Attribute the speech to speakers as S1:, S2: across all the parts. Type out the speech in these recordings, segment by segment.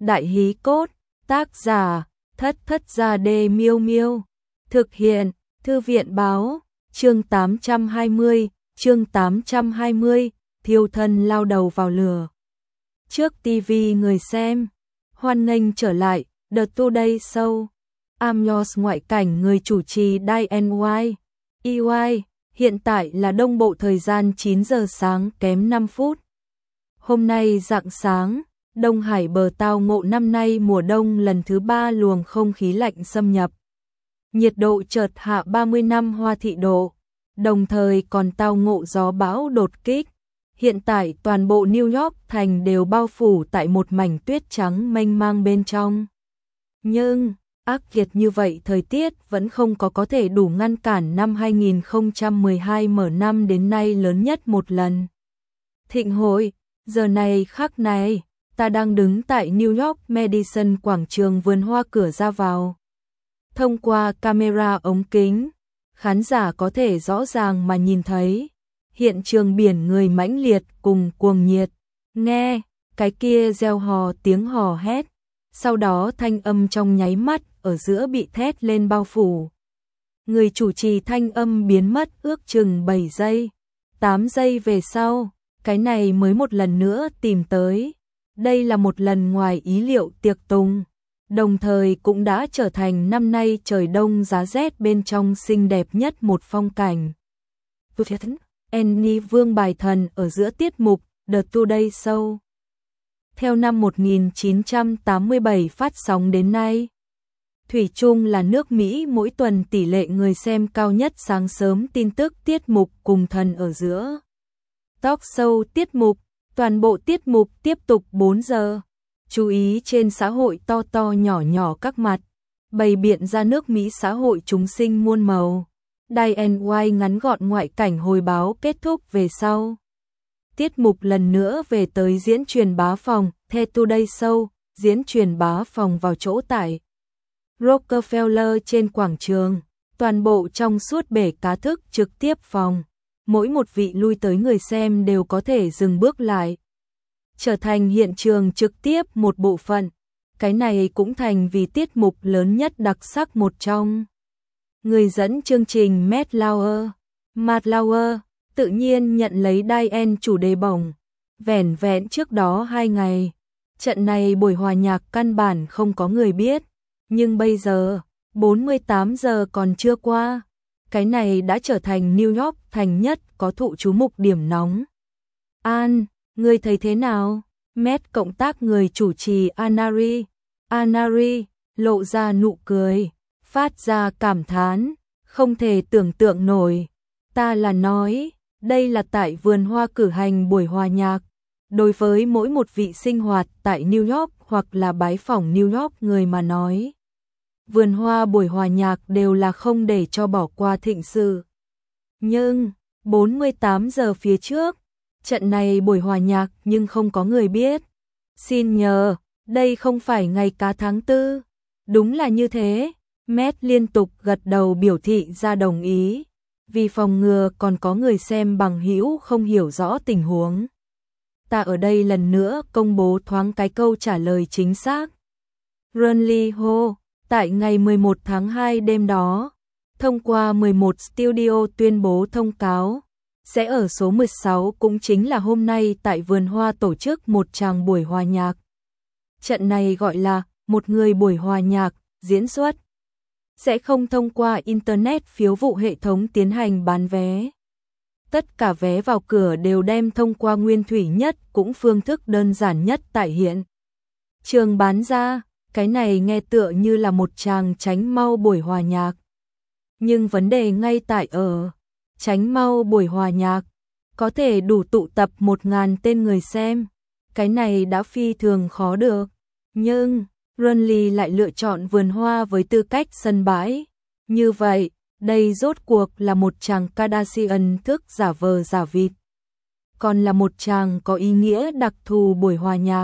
S1: Đại hí cốt, tác giả, Thất Thất Gia Đê Miêu Miêu. Thực hiện, Thư viện báo, chương 820, thiêu thân lao đầu vào lửa. Trước TV người xem, hoan nghênh trở lại, The Today Show. I'm yours ngoại cảnh người chủ trì Diane Y. EY, hiện tại là Đông Bộ thời gian 9 giờ sáng kém 5 phút. Hôm nay rạng sáng, Đông Hải bờ tao ngộ năm nay mùa đông lần thứ 3 luồng không khí lạnh xâm nhập. Nhiệt độ chợt hạ 35 Hoa Thị độ, đồng thời còn tao ngộ gió bão đột kích. Hiện tại toàn bộ New York thành đều bao phủ tại một mảnh tuyết trắng mênh mang bên trong. Nhưng, ác liệt như vậy thời tiết vẫn không có thể đủ ngăn cản năm 2012 mở năm đến nay lớn nhất một lần. Thịnh hội, giờ này khắc này, ta đang đứng tại New York Madison quảng trường vườn hoa cửa ra vào. Thông qua camera ống kính, khán giả có thể rõ ràng mà nhìn thấy hiện trường biển người mãnh liệt cùng cuồng nhiệt. Nghe, cái kia reo hò tiếng hò hét, sau đó thanh âm trong nháy mắt ở giữa bị thét lên bao phủ. Người chủ trì thanh âm biến mất ước chừng 7 giây, 8 giây về sau, cái này mới một lần nữa tìm tới. Đây là một lần ngoài ý liệu tiệc tùng, đồng thời cũng đã trở thành năm nay trời đông giá rét bên trong xinh đẹp nhất một phong cảnh. Annie Vương bài thần ở giữa tiết mục The Today Show. Theo năm 1987 phát sóng đến nay, thủy chung là nước Mỹ mỗi tuần tỷ lệ người xem cao nhất sáng sớm tin tức tiết mục cùng thần ở giữa. Talk show tiết mục, toàn bộ tiết mục tiếp tục 4 giờ. Chú ý trên xã hội to to nhỏ nhỏ các mặt, bày biện ra nước Mỹ xã hội chúng sinh muôn màu. Diane Y ngắn gọn ngoại cảnh hồi báo kết thúc về sau. Tiết mục lần nữa về tới diễn truyền bá phòng, The Today Show, diễn truyền bá phòng vào chỗ tại Rockefeller trên quảng trường, toàn bộ trong suốt bể cá thức trực tiếp phòng. Mỗi một vị lui tới người xem đều có thể dừng bước lại, trở thành hiện trường trực tiếp một bộ phận. Cái này cũng thành vì tiết mục lớn nhất đặc sắc một trong. Người dẫn chương trình Matt Lauer, tự nhiên nhận lấy Diane chủ đề bổng. Vẻn vẹn trước đó 2 ngày, trận này buổi hòa nhạc căn bản không có người biết. Nhưng bây giờ, 48 giờ còn chưa qua, cái này đã trở thành New York thành nhất có thụ chú mục điểm nóng. An, người thấy thế nào? Matt cộng tác người chủ trì Anari, lộ ra nụ cười, phát ra cảm thán, không thể tưởng tượng nổi. Ta là nói, đây là tại vườn hoa cử hành buổi hòa nhạc. Đối với mỗi một vị sinh hoạt tại New York hoặc là bái phỏng New York người mà nói, vườn hoa buổi hòa nhạc đều là không để cho bỏ qua thịnh sự. Nhưng, 48 giờ phía trước, trận này buổi hòa nhạc nhưng không có người biết. Xin nhờ, đây không phải ngày cá tháng 4. Đúng là như thế, Matt liên tục gật đầu biểu thị ra đồng ý, vì phòng ngừa còn có người xem bằng hữu không hiểu rõ tình huống. Ta ở đây lần nữa công bố thoáng cái câu trả lời chính xác. Runley Ho, tại ngày 11 tháng 2 đêm đó, thông qua 11 studio tuyên bố thông cáo, sẽ ở số 16 cũng chính là hôm nay tại vườn hoa tổ chức một tràng buổi hòa nhạc. Trận này gọi là một người buổi hòa nhạc, diễn xuất. Sẽ không thông qua Internet phiếu vụ hệ thống tiến hành bán vé. Tất cả vé vào cửa đều đem thông qua nguyên thủy nhất cũng phương thức đơn giản nhất tại hiện trường bán ra. Cái này nghe tựa như là một tràng tránh mau buổi hòa nhạc. Nhưng vấn đề ngay tại ở tránh mau buổi hòa nhạc có thể đủ tụ tập 1.000 tên người xem. Cái này đã phi thường khó được. Nhưng Runley lại lựa chọn vườn hoa với tư cách sân bãi. Như vậy, đây rốt cuộc là một tràng Kardashian thức giả vờ giả vịt, còn là một tràng có ý nghĩa đặc thù buổi hòa nhạc.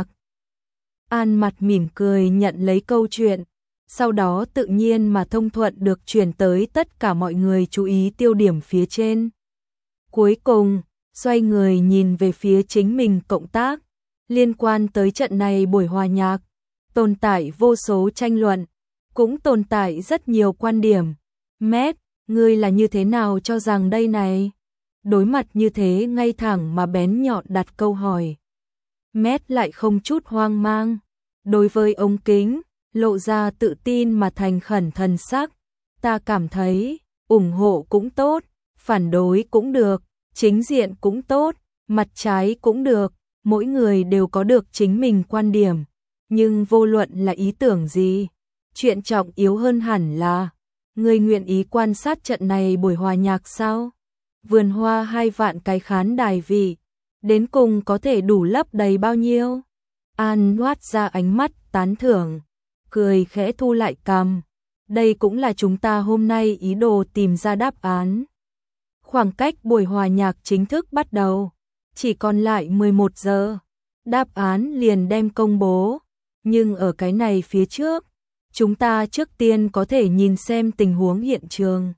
S1: An mặt mỉm cười nhận lấy câu chuyện, sau đó tự nhiên mà thông thuận được chuyển tới tất cả mọi người chú ý tiêu điểm phía trên. Cuối cùng, xoay người nhìn về phía chính mình cộng tác, liên quan tới trận này buổi hòa nhạc, tồn tại vô số tranh luận, cũng tồn tại rất nhiều quan điểm. Matt, ngươi là như thế nào cho rằng đây này? Đối mặt như thế ngay thẳng mà bén nhọn đặt câu hỏi. Matt lại không chút hoang mang. Đối với ống kính, lộ ra tự tin mà thành khẩn thần sắc. Ta cảm thấy, ủng hộ cũng tốt, phản đối cũng được, chính diện cũng tốt, mặt trái cũng được, mỗi người đều có được chính mình quan điểm. Nhưng vô luận là ý tưởng gì, chuyện trọng yếu hơn hẳn là, ngươi nguyện ý quan sát trận này buổi hòa nhạc sao? Vườn hoa 2 vạn cái khán đài vị, đến cùng có thể đủ lấp đầy bao nhiêu? An hoát ra ánh mắt tán thưởng, cười khẽ thu lại cằm. Đây cũng là chúng ta hôm nay ý đồ tìm ra đáp án. Khoảng cách buổi hòa nhạc chính thức bắt đầu, chỉ còn lại 11 giờ, đáp án liền đem công bố. Nhưng ở cái này phía trước, chúng ta trước tiên có thể nhìn xem tình huống hiện trường.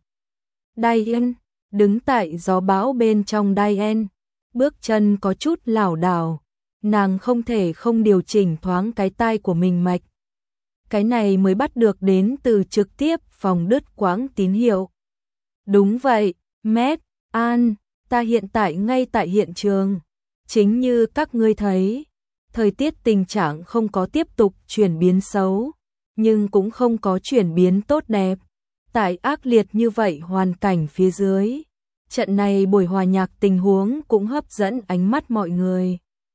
S1: Diane, đứng tại gió bão bên trong Diane, bước chân có chút lảo đảo, nàng không thể không điều chỉnh thoáng cái tai của mình mạch. Cái này mới bắt được đến từ trực tiếp phòng đứt quãng tín hiệu. Đúng vậy, Matt, An, ta hiện tại ngay tại hiện trường. Chính như các ngươi thấy, thời tiết tình trạng không có tiếp tục chuyển biến xấu, nhưng cũng không có chuyển biến tốt đẹp. Tại ác liệt như vậy hoàn cảnh phía dưới, trận này buổi hòa nhạc tình huống cũng hấp dẫn ánh mắt mọi người.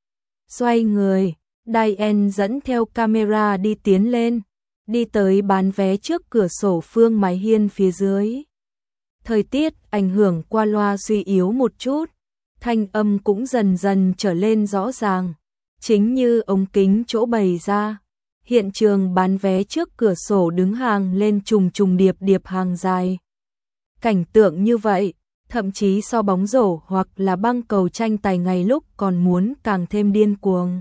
S1: Xoay người, Diane dẫn theo camera đi tiến lên, đi tới bán vé trước cửa sổ phương mái hiên phía dưới. Thời tiết ảnh hưởng qua loa suy yếu một chút, thanh âm cũng dần dần trở lên rõ ràng. Chính như ống kính chỗ bày ra, hiện trường bán vé trước cửa sổ đứng hàng lên trùng trùng điệp điệp hàng dài. Cảnh tượng như vậy, thậm chí so bóng rổ hoặc là băng cầu tranh tài ngày lúc còn muốn càng thêm điên cuồng.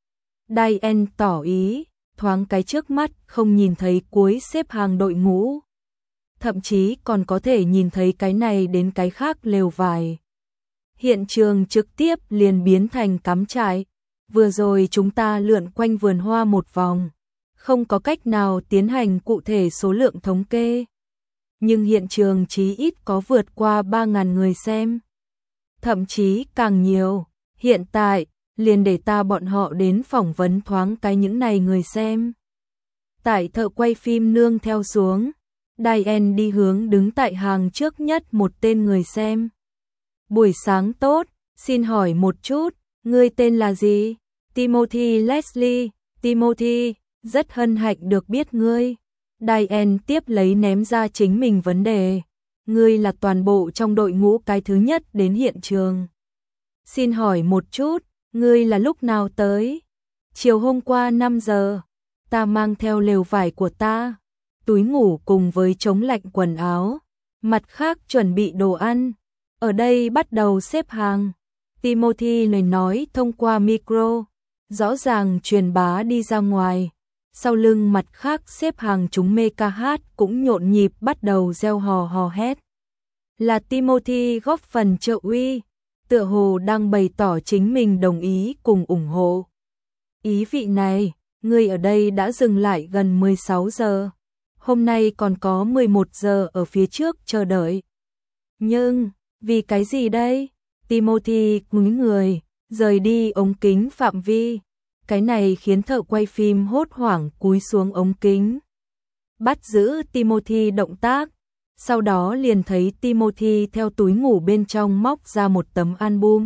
S1: Diane tỏ ý, thoáng cái trước mắt không nhìn thấy cuối xếp hàng đội ngũ. Thậm chí còn có thể nhìn thấy cái này đến cái khác lều vải. Hiện trường trực tiếp liền biến thành cắm trại. Vừa rồi chúng ta lượn quanh vườn hoa một vòng, không có cách nào tiến hành cụ thể số lượng thống kê. Nhưng hiện trường chí ít có vượt qua 3.000 người xem. Thậm chí càng nhiều, hiện tại, liền để ta bọn họ đến phỏng vấn thoáng cái những này người xem. Tại thợ quay phim nương theo xuống, Diane đi hướng đứng tại hàng trước nhất một tên người xem. Buổi sáng tốt, xin hỏi một chút, ngươi tên là gì? Timothy Leslie, Timothy, rất hân hạnh được biết ngươi. Diane tiếp lấy ném ra chính mình vấn đề. Ngươi là toàn bộ trong đội ngũ cái thứ nhất đến hiện trường. Xin hỏi một chút, ngươi là lúc nào tới? Chiều hôm qua 5 giờ, ta mang theo lều vải của ta, túi ngủ cùng với chống lạnh quần áo, mặt khác chuẩn bị đồ ăn. Ở đây bắt đầu xếp hàng. Timothy lời nói thông qua micro, rõ ràng truyền bá đi ra ngoài. Sau lưng mặt khác xếp hàng chúng mê ca hát cũng nhộn nhịp bắt đầu reo hò hò hét. Là Timothy góp phần trợ uy, tựa hồ đang bày tỏ chính mình đồng ý cùng ủng hộ. Ý vị này, người ở đây đã dừng lại gần 16 giờ. Hôm nay còn có 11 giờ ở phía trước chờ đợi. Nhưng, vì cái gì đây? Timothy cúi người, rời đi ống kính phạm vi. Cái này khiến thợ quay phim hốt hoảng cúi xuống ống kính. Bắt giữ Timothy động tác. Sau đó liền thấy Timothy theo túi ngủ bên trong móc ra một tấm album.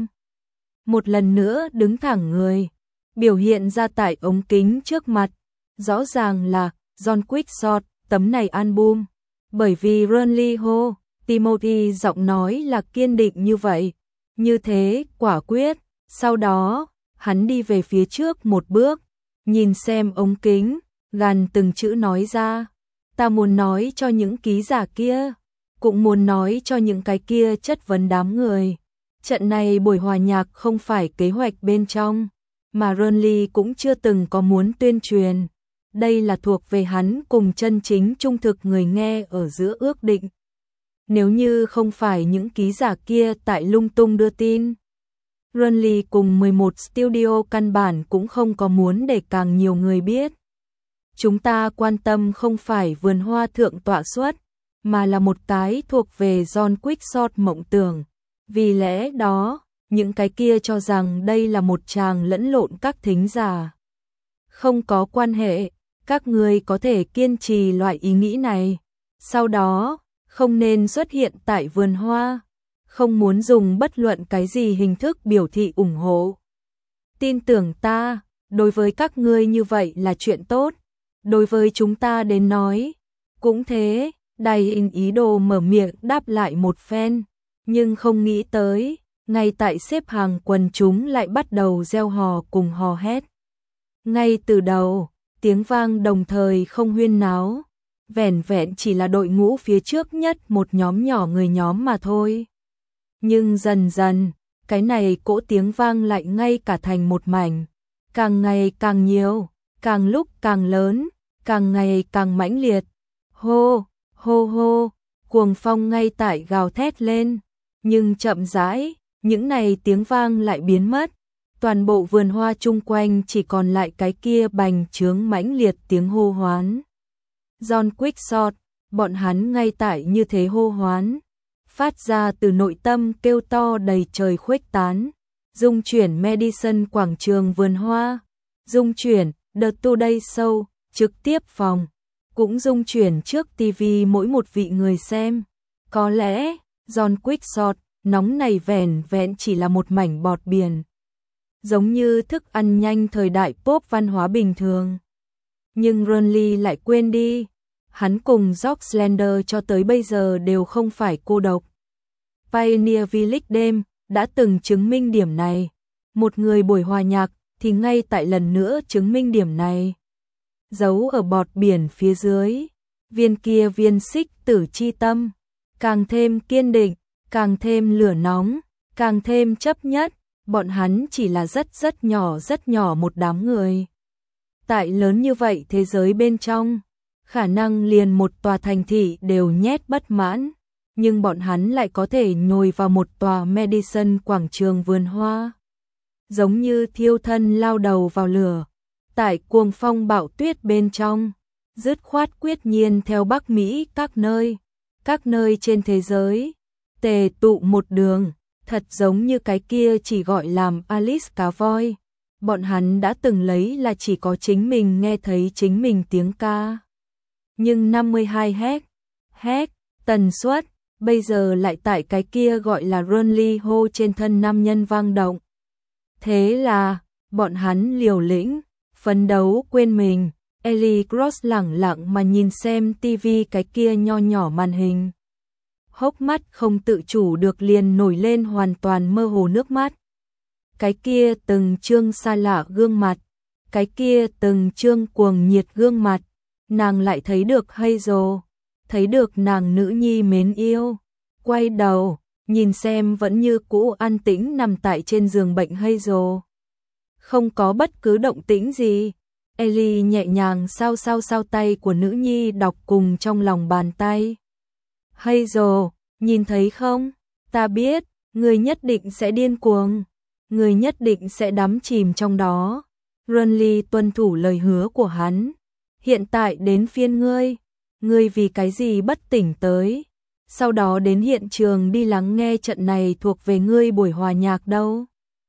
S1: Một lần nữa đứng thẳng người, biểu hiện ra tại ống kính trước mặt. Rõ ràng là John Quickshot, tấm này album. Bởi vì Ronly Ho, Timothy giọng nói là kiên định như vậy. Như thế, quả quyết. Sau đó, hắn đi về phía trước một bước, nhìn xem ống kính, gằn từng chữ nói ra. Ta muốn nói cho những ký giả kia, cũng muốn nói cho những cái kia chất vấn đám người. Trận này buổi hòa nhạc không phải kế hoạch bên trong, mà Ronly cũng chưa từng có muốn tuyên truyền. Đây là thuộc về hắn cùng chân chính trung thực người nghe ở giữa ước định. Nếu như không phải những ký giả kia tại lung tung đưa tin, Ronly cùng 11 studio căn bản cũng không có muốn để càng nhiều người biết. chúng ta quan tâm không phải vườn hoa thượng tọa suất, mà là một cái thuộc về John Quixote mộng tưởng. Vì lẽ đó, những cái kia cho rằng đây là một tràng lẫn lộn các thính giả. Không có quan hệ, các người có thể kiên trì loại ý nghĩ này. Sau đó, không nên xuất hiện tại vườn hoa, không muốn dùng bất luận cái gì hình thức biểu thị ủng hộ. Tin tưởng ta, đối với các ngươi như vậy là chuyện tốt, đối với chúng ta đến nói, cũng thế. Đài in ý đồ mở miệng đáp lại một phen, nhưng không nghĩ tới, ngay tại xếp hàng quần chúng lại bắt đầu reo hò cùng hò hét. Ngay từ đầu, tiếng vang đồng thời không huyên náo, vẻn vẹn chỉ là đội ngũ phía trước nhất một nhóm nhỏ người nhóm mà thôi. Nhưng dần dần, cái này cỗ tiếng vang lại ngay cả thành một mảnh, càng ngày càng nhiều, càng lúc càng lớn, càng ngày càng mãnh liệt. Hô, hô hô, cuồng phong ngay tại gào thét lên, nhưng chậm rãi, những này tiếng vang lại biến mất. Toàn bộ vườn hoa chung quanh chỉ còn lại cái kia bành trướng mãnh liệt tiếng hô hoán. John Quixote, bọn hắn ngay tại như thế hô hoán, phát ra từ nội tâm kêu to đầy trời khuếch tán, dung chuyển Madison quảng trường vườn hoa, dung chuyển The Today Show, trực tiếp phòng, cũng dung chuyển trước TV mỗi một vị người xem. Có lẽ, John Quixote, nóng này vẻn vẹn chỉ là một mảnh bọt biển, giống như thức ăn nhanh thời đại pop văn hóa bình thường. Nhưng Ronly lại quên đi, hắn cùng George Slender cho tới bây giờ đều không phải cô độc. Pioneer Village đêm đã từng chứng minh điểm này, một người buổi hòa nhạc thì ngay tại lần nữa chứng minh điểm này. Giấu ở bọt biển phía dưới, viên kia viên xích tử chi tâm, càng thêm kiên định, càng thêm lửa nóng, càng thêm chấp nhất, bọn hắn chỉ là rất nhỏ một đám người. Tại lớn như vậy thế giới bên trong, khả năng liền một tòa thành thị đều nhét bất mãn, nhưng bọn hắn lại có thể nhồi vào một tòa Madison quảng trường vườn hoa. Giống như thiêu thân lao đầu vào lửa, tại cuồng phong bão tuyết bên trong, dứt khoát quyết nhiên theo Bắc Mỹ các nơi trên thế giới, tề tụ một đường, thật giống như cái kia chỉ gọi làm Alice cá voi. Bọn hắn đã từng lấy là chỉ có chính mình nghe thấy chính mình tiếng ca. Nhưng 52 Hz tần suất, bây giờ lại tại cái kia gọi là Ronly hô trên thân nam nhân vang động. Thế là, bọn hắn liều lĩnh, phấn đấu quên mình. Ellie Cross lẳng lặng mà nhìn xem TV cái kia nho nhỏ màn hình. Hốc mắt không tự chủ được liền nổi lên hoàn toàn mơ hồ nước mắt. Cái kia từng trương xa lạ gương mặt, cái kia từng trương cuồng nhiệt gương mặt, nàng lại thấy được Hazel, thấy được nàng nữ nhi mến yêu. Quay đầu, nhìn xem vẫn như cũ an tĩnh nằm tại trên giường bệnh Hazel. Không có bất cứ động tĩnh gì. Ellie nhẹ nhàng sao tay của nữ nhi đọc cùng trong lòng bàn tay. Hazel, nhìn thấy không? Ta biết, người nhất định sẽ điên cuồng. Người nhất định sẽ đắm chìm trong đó. Ronly tuân thủ lời hứa của hắn. Hiện tại đến phiên ngươi. Ngươi vì cái gì bất tỉnh tới? Sau đó đến hiện trường đi lắng nghe trận này thuộc về ngươi buổi hòa nhạc đâu.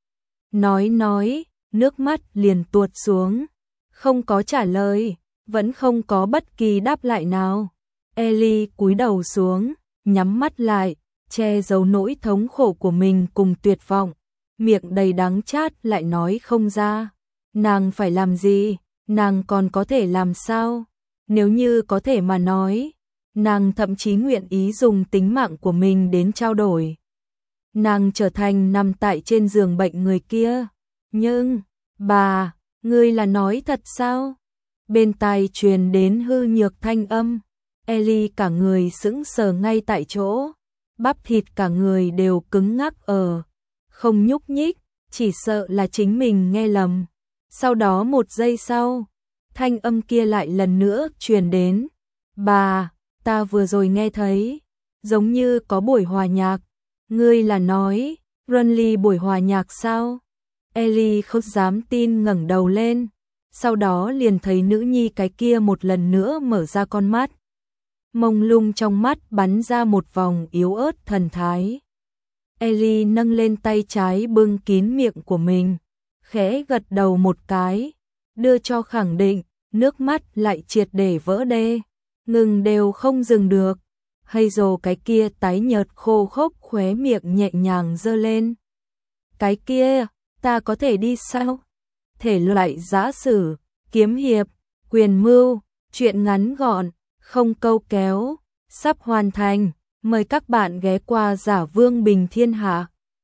S1: Nói, nước mắt liền tuột xuống. Không có trả lời, vẫn không có bất kỳ đáp lại nào. Ellie cúi đầu xuống, nhắm mắt lại, che giấu nỗi thống khổ của mình cùng tuyệt vọng. Miệng đầy đắng chát lại nói không ra. Nàng phải làm gì? Nàng còn có thể làm sao? Nếu như có thể mà nói, nàng thậm chí nguyện ý dùng tính mạng của mình đến trao đổi. Nàng trở thành nằm tại trên giường bệnh người kia. Nhưng, bà, ngươi là nói thật sao? Bên tai truyền đến hư nhược thanh âm. Ellie cả người sững sờ ngay tại chỗ. Bắp thịt cả người đều cứng ngắc không nhúc nhích, chỉ sợ là chính mình nghe lầm. Sau đó một giây sau, thanh âm kia lại lần nữa truyền đến. Bà, ta vừa rồi nghe thấy, giống như có buổi hòa nhạc. Ngươi là nói, Ronly buổi hòa nhạc sao? Ellie không dám tin ngẩng đầu lên. sau đó liền thấy nữ nhi cái kia một lần nữa mở ra con mắt. Mông lung trong mắt bắn ra một vòng yếu ớt thần thái. Ellie nâng lên tay trái bưng kín miệng của mình, khẽ gật đầu một cái, đưa cho khẳng định, nước mắt lại triệt để vỡ đê, ngừng đều không dừng được. Hazel cái kia tái nhợt khô khốc khóe miệng nhẹ nhàng giơ lên. Cái kia, ta có thể đi sao? Thể loại giã sử, kiếm hiệp, quyền mưu, truyện ngắn gọn, không câu kéo, sắp hoàn thành. Mời các bạn ghé qua Giả Vương Bình Thiên Hạ.